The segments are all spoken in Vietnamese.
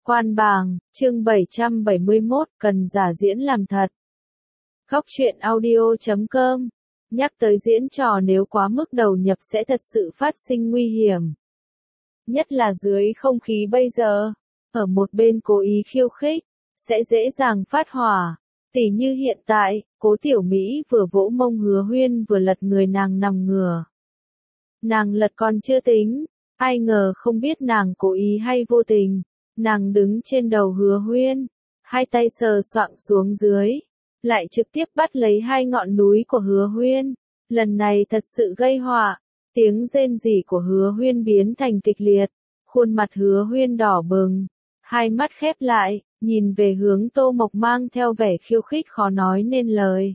Quan bàng, chương 771, cần giả diễn làm thật. Góc truyện audio.com. Nhắc tới diễn trò nếu quá mức đầu nhập sẽ thật sự phát sinh nguy hiểm. Nhất là dưới không khí bây giờ, ở một bên cố ý khiêu khích, sẽ dễ dàng phát hỏa. Tỉ như hiện tại, Cố Tiểu Mỹ vừa vỗ mông Hứa Huyên vừa lật người nàng nằm ngửa. Nàng lật còn chưa tính, ai ngờ không biết nàng cố ý hay vô tình. Nàng đứng trên đầu Hứa Huyên, hai tay sờ soạng xuống dưới, lại trực tiếp bắt lấy hai ngọn núi của Hứa Huyên. Lần này thật sự gây họa, tiếng rên rỉ của Hứa Huyên biến thành kịch liệt, khuôn mặt Hứa Huyên đỏ bừng, hai mắt khép lại, nhìn về hướng Tô Mộc mang theo vẻ khiêu khích khó nói nên lời.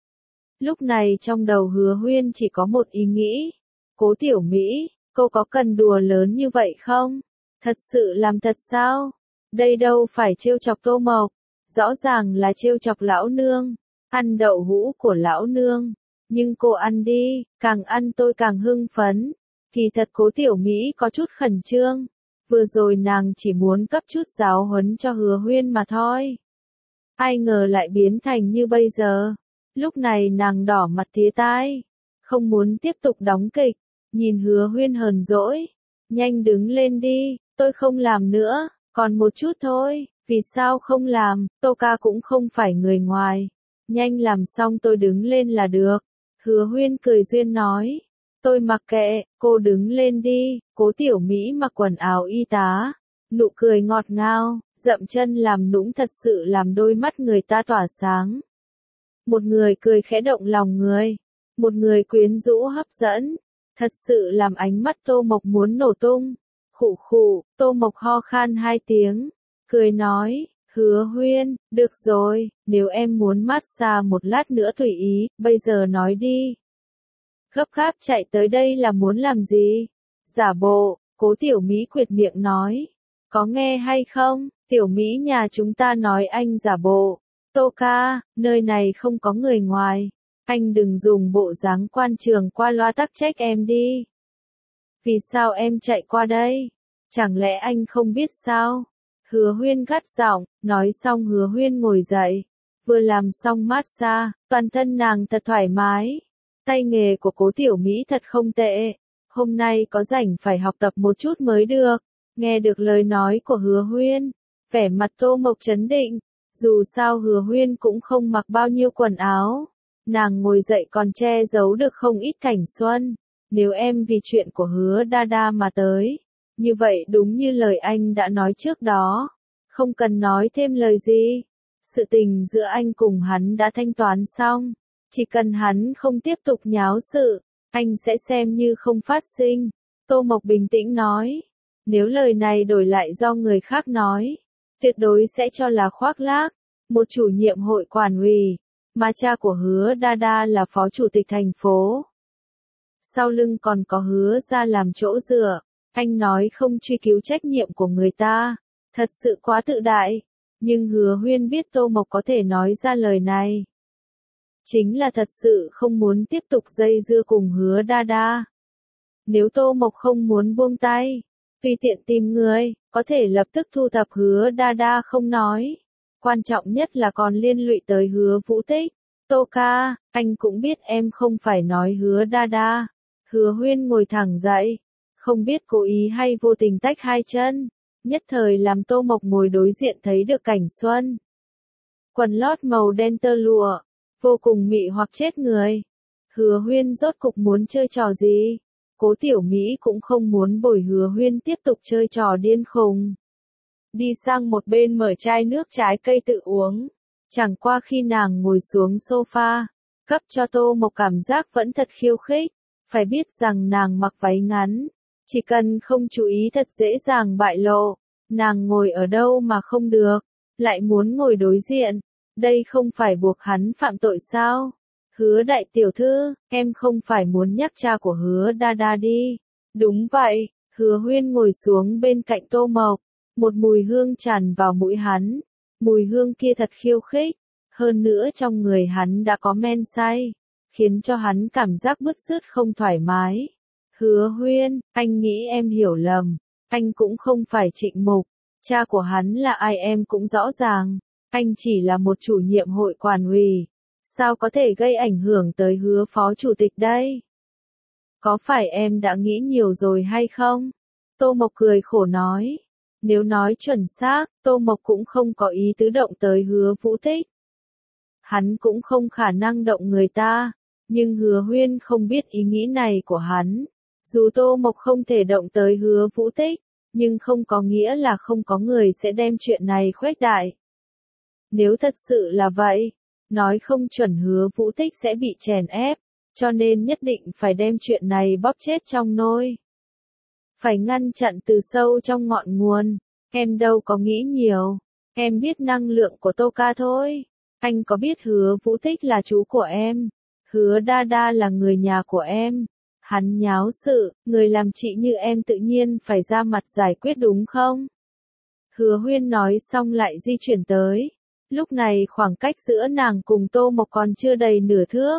Lúc này trong đầu Hứa Huyên chỉ có một ý nghĩ, Cố Tiểu Mỹ, cô có cần đùa lớn như vậy không? Thật sự làm thật sao? Đây đâu phải trêu chọc Tô Mộc, rõ ràng là trêu chọc lão nương, ăn đậu hũ của lão nương. Nhưng cô ăn đi, càng ăn tôi càng hưng phấn. Kỳ thật Cố Tiểu Mỹ có chút khẩn trương, vừa rồi nàng chỉ muốn cấp chút giáo huấn cho Hứa Huyên mà thôi. Ai ngờ lại biến thành như bây giờ. Lúc này nàng đỏ mặt tía tai, không muốn tiếp tục đóng kịch, nhìn Hứa Huyên hờn dỗi. Nhanh đứng lên đi, tôi không làm nữa, còn một chút thôi, vì sao không làm, Tô ca cũng không phải người ngoài. Nhanh làm xong tôi đứng lên là được. Hứa Huyên cười duyên nói, tôi mặc kệ, cô đứng lên đi. Cố Tiểu Mỹ mặc quần áo y tá, nụ cười ngọt ngào, dậm chân làm nũng thật sự làm đôi mắt người ta tỏa sáng. Một người cười khẽ động lòng người, một người quyến rũ hấp dẫn, thật sự làm ánh mắt Tô Mộc muốn nổ tung. Khụ khụ, Tô Mộc ho khan hai tiếng, cười nói, Hứa Huyên, được rồi, nếu em muốn massage một lát nữa tùy ý, bây giờ nói đi. Gấp gáp chạy tới đây là muốn làm gì? Giả bộ, Cố Tiểu Mỹ quệt miệng nói, có nghe hay không, Tiểu Mỹ nhà chúng ta nói anh giả bộ. Tô ca, nơi này không có người ngoài, anh đừng dùng bộ dáng quan trường qua loa tắc trách em đi. Vì sao em chạy qua đây? Chẳng lẽ anh không biết sao? Hứa Huyên gắt giọng, nói xong Hứa Huyên ngồi dậy, vừa làm xong massage, toàn thân nàng thật thoải mái. Tay nghề của Cố Tiểu Mỹ thật không tệ, hôm nay có rảnh phải học tập một chút mới được. Nghe được lời nói của Hứa Huyên, vẻ mặt Tô Mộc trấn định, dù sao Hứa Huyên cũng không mặc bao nhiêu quần áo, nàng ngồi dậy còn che giấu được không ít cảnh xuân. Nếu em vì chuyện của Hứa Đa Đa mà tới, như vậy đúng như lời anh đã nói trước đó, không cần nói thêm lời gì. Sự tình giữa anh cùng hắn đã thanh toán xong, chỉ cần hắn không tiếp tục nháo sự, anh sẽ xem như không phát sinh. Tô Mộc bình tĩnh nói, nếu lời này đổi lại do người khác nói, tuyệt đối sẽ cho là khoác lác. Một chủ nhiệm hội quản ủy, mà cha của Hứa Đa Đa là phó chủ tịch thành phố. Sau lưng còn có Hứa ra làm chỗ dựa, anh nói không truy cứu trách nhiệm của người ta, thật sự quá tự đại. Nhưng Hứa Huyên biết Tô Mộc có thể nói ra lời này, chính là thật sự không muốn tiếp tục dây dưa cùng Hứa Đa Đa. Nếu Tô Mộc không muốn buông tay, tùy tiện tìm người, có thể lập tức thu thập Hứa Đa Đa không nói. Quan trọng nhất là còn liên lụy tới Hứa Vũ Tích. Tô ca, anh cũng biết em không phải nói Hứa Đa Đa. Hứa Huyên ngồi thẳng dậy, không biết cố ý hay vô tình tách hai chân, nhất thời làm Tô Mộc ngồi đối diện thấy được cảnh xuân. Quần lót màu đen tơ lụa, vô cùng mị hoặc chết người. Hứa Huyên rốt cục muốn chơi trò gì? Cố Tiểu Mỹ cũng không muốn bồi Hứa Huyên tiếp tục chơi trò điên khùng. Đi sang một bên mở chai nước trái cây tự uống. Chẳng qua khi nàng ngồi xuống sofa, cấp cho Tô Mộc cảm giác vẫn thật khiêu khích. Phải biết rằng nàng mặc váy ngắn, chỉ cần không chú ý thật dễ dàng bại lộ. Nàng ngồi ở đâu mà không được, lại muốn ngồi đối diện. Đây không phải buộc hắn phạm tội sao? Hứa đại tiểu thư, em không phải muốn nhắc cha của Hứa Đa Đa đi. Đúng vậy, Hứa Huyên ngồi xuống bên cạnh Tô Mộc, một mùi hương tràn vào mũi hắn. Mùi hương kia thật khiêu khích, hơn nữa trong người hắn đã có men say, khiến cho hắn cảm giác bứt rứt không thoải mái. Hứa Huyên, anh nghĩ em hiểu lầm, anh cũng không phải Trịnh Mục. Cha của hắn là ai em cũng rõ ràng, anh chỉ là một chủ nhiệm hội quản ủy, sao có thể gây ảnh hưởng tới Hứa phó chủ tịch đây? Có phải em đã nghĩ nhiều rồi hay không? Tô Mộc cười khổ nói. Nếu nói chuẩn xác, Tô Mộc cũng không có ý tứ động tới Hứa Vũ Tích. Hắn cũng không khả năng động người ta, nhưng Hứa Huyên không biết ý nghĩ này của hắn. Dù Tô Mộc không thể động tới Hứa Vũ Tích, nhưng không có nghĩa là không có người sẽ đem chuyện này khuếch đại. Nếu thật sự là vậy, nói không chuẩn Hứa Vũ Tích sẽ bị chèn ép, cho nên nhất định phải đem chuyện này bóp chết trong nôi. Phải ngăn chặn từ sâu trong ngọn nguồn, em đâu có nghĩ nhiều, em biết năng lượng của Tô ca thôi. Anh có biết Hứa Vũ Tích là chú của em, Hứa Đa Đa là người nhà của em. Hắn nháo sự, người làm chị như em tự nhiên phải ra mặt giải quyết đúng không? Hứa Huyên nói xong lại di chuyển tới. Lúc này khoảng cách giữa nàng cùng Tô Mộc còn chưa đầy nửa thước.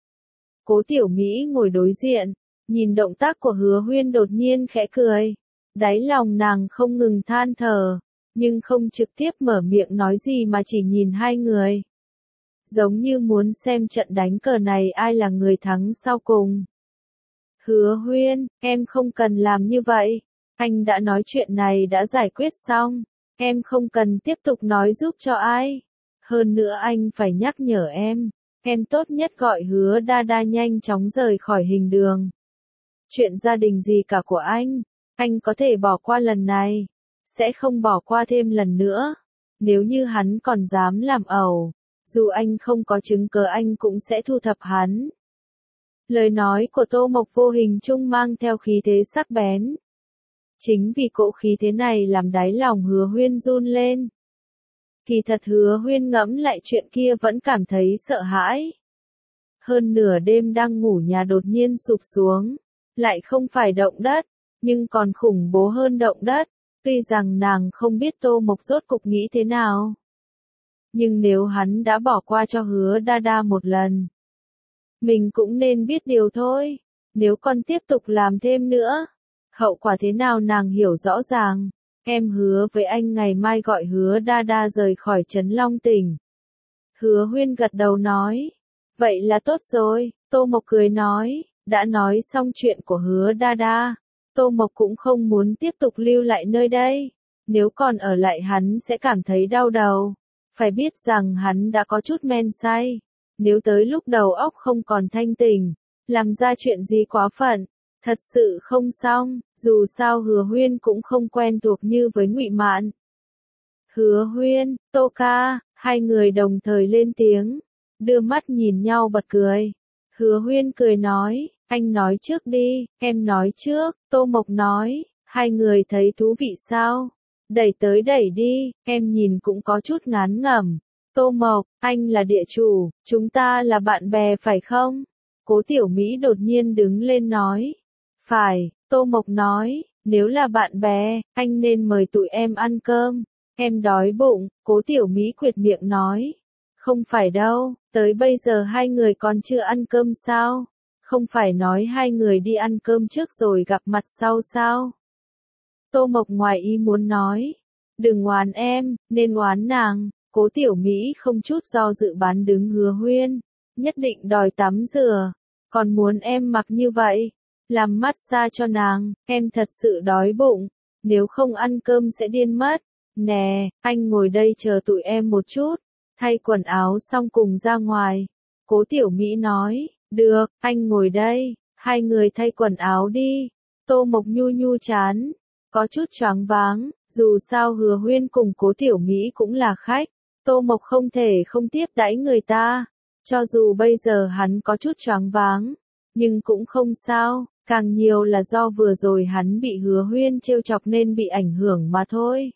Cố Tiểu Mỹ ngồi đối diện, nhìn động tác của Hứa Huyên đột nhiên khẽ cười. Đáy lòng nàng không ngừng than thở, nhưng không trực tiếp mở miệng nói gì mà chỉ nhìn hai người. Giống như muốn xem trận đánh cờ này ai là người thắng sau cùng. Hứa Huyên, em không cần làm như vậy. Anh đã nói chuyện này đã giải quyết xong. Em không cần tiếp tục nói giúp cho ai. Hơn nữa anh phải nhắc nhở em tốt nhất gọi Hứa Đa Đa nhanh chóng rời khỏi hình đường. Chuyện gia đình gì cả của anh có thể bỏ qua lần này, sẽ không bỏ qua thêm lần nữa. Nếu như hắn còn dám làm ẩu, dù anh không có chứng cớ anh cũng sẽ thu thập hắn. Lời nói của Tô Mộc vô hình chung mang theo khí thế sắc bén. Chính vì cỗ khí thế này làm đáy lòng Hứa Huyên run lên. Kỳ thật Hứa Huyên ngẫm lại chuyện kia vẫn cảm thấy sợ hãi. Hơn nửa đêm đang ngủ nhà đột nhiên sụp xuống, lại không phải động đất, nhưng còn khủng bố hơn động đất. Tuy rằng nàng không biết Tô Mộc rốt cục nghĩ thế nào, nhưng nếu hắn đã bỏ qua cho Hứa Đa Đa một lần, mình cũng nên biết điều thôi. Nếu còn tiếp tục làm thêm nữa, hậu quả thế nào nàng hiểu rõ ràng. Em hứa với anh ngày mai gọi Hứa Đa Đa rời khỏi Trấn Long Tỉnh. Hứa Huyên gật đầu nói. Vậy là tốt rồi, Tô Mộc cười nói. Đã nói xong chuyện của Hứa Đa Đa, Tô Mộc cũng không muốn tiếp tục lưu lại nơi đây. Nếu còn ở lại hắn sẽ cảm thấy đau đầu. Phải biết rằng hắn đã có chút men say. Nếu tới lúc đầu óc không còn thanh tỉnh, làm ra chuyện gì quá phận, thật sự không xong. Dù sao Hứa Huyên cũng không quen thuộc như với Ngụy Mạn. Hứa Huyên, Tô ca, hai người đồng thời lên tiếng, đưa mắt nhìn nhau bật cười. Hứa Huyên cười nói, anh nói trước đi, em nói trước. Tô Mộc nói, hai người thấy thú vị sao? Đẩy tới đẩy đi, em nhìn cũng có chút ngán ngẩm. Tô Mộc, anh là địa chủ, chúng ta là bạn bè phải không? Cố Tiểu Mỹ đột nhiên đứng lên nói. Phải, Tô Mộc nói, nếu là bạn bè, anh nên mời tụi em ăn cơm. Em đói bụng. Cố Tiểu Mỹ quệt miệng nói. Không phải đâu, tới bây giờ hai người còn chưa ăn cơm sao? Không phải nói hai người đi ăn cơm trước rồi gặp mặt sau sao? Tô Mộc ngoài ý muốn nói. Đừng oán em, nên oán nàng. Cố Tiểu Mỹ không chút do dự bán đứng Hứa Huyên. Nhất định đòi tắm rửa. Còn muốn em mặc như vậy. Làm massage cho nàng, em thật sự đói bụng. Nếu không ăn cơm sẽ điên mất. Nè, anh ngồi đây chờ tụi em một chút. Thay quần áo xong cùng ra ngoài. Cố Tiểu Mỹ nói. Được, anh ngồi đây. Hai người thay quần áo đi. Tô Mộc nhu nhu chán. Có chút choáng váng. Dù sao Hứa Huyên cùng Cố Tiểu Mỹ cũng là khách. Tô Mộc không thể không tiếp đãi người ta. Cho dù bây giờ hắn có chút choáng váng, nhưng cũng không sao. Càng nhiều là do vừa rồi hắn bị Hứa Huyên trêu chọc nên bị ảnh hưởng mà thôi.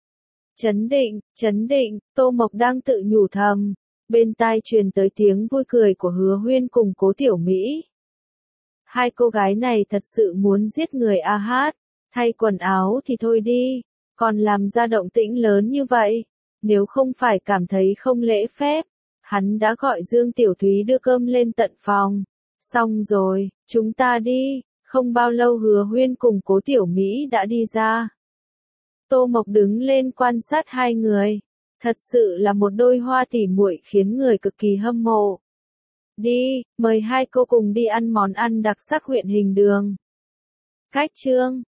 Chấn định, Tô Mộc đang tự nhủ thầm. Bên tai truyền tới tiếng vui cười của Hứa Huyên cùng Cố Tiểu Mỹ. Hai cô gái này thật sự muốn giết người a hát. Thay quần áo thì thôi đi, còn làm ra động tĩnh lớn như vậy. Nếu không phải cảm thấy không lễ phép, hắn đã gọi Dương Tiểu Thúy đưa cơm lên tận phòng. Xong rồi, chúng ta đi. Không bao lâu Hứa Huyên cùng Cố Tiểu Mỹ đã đi ra. Tô Mộc đứng lên quan sát hai người. Thật sự là một đôi hoa tỉ muội khiến người cực kỳ hâm mộ. Đi, mời hai cô cùng đi ăn món ăn đặc sắc huyện Hình Đường. Khách trương.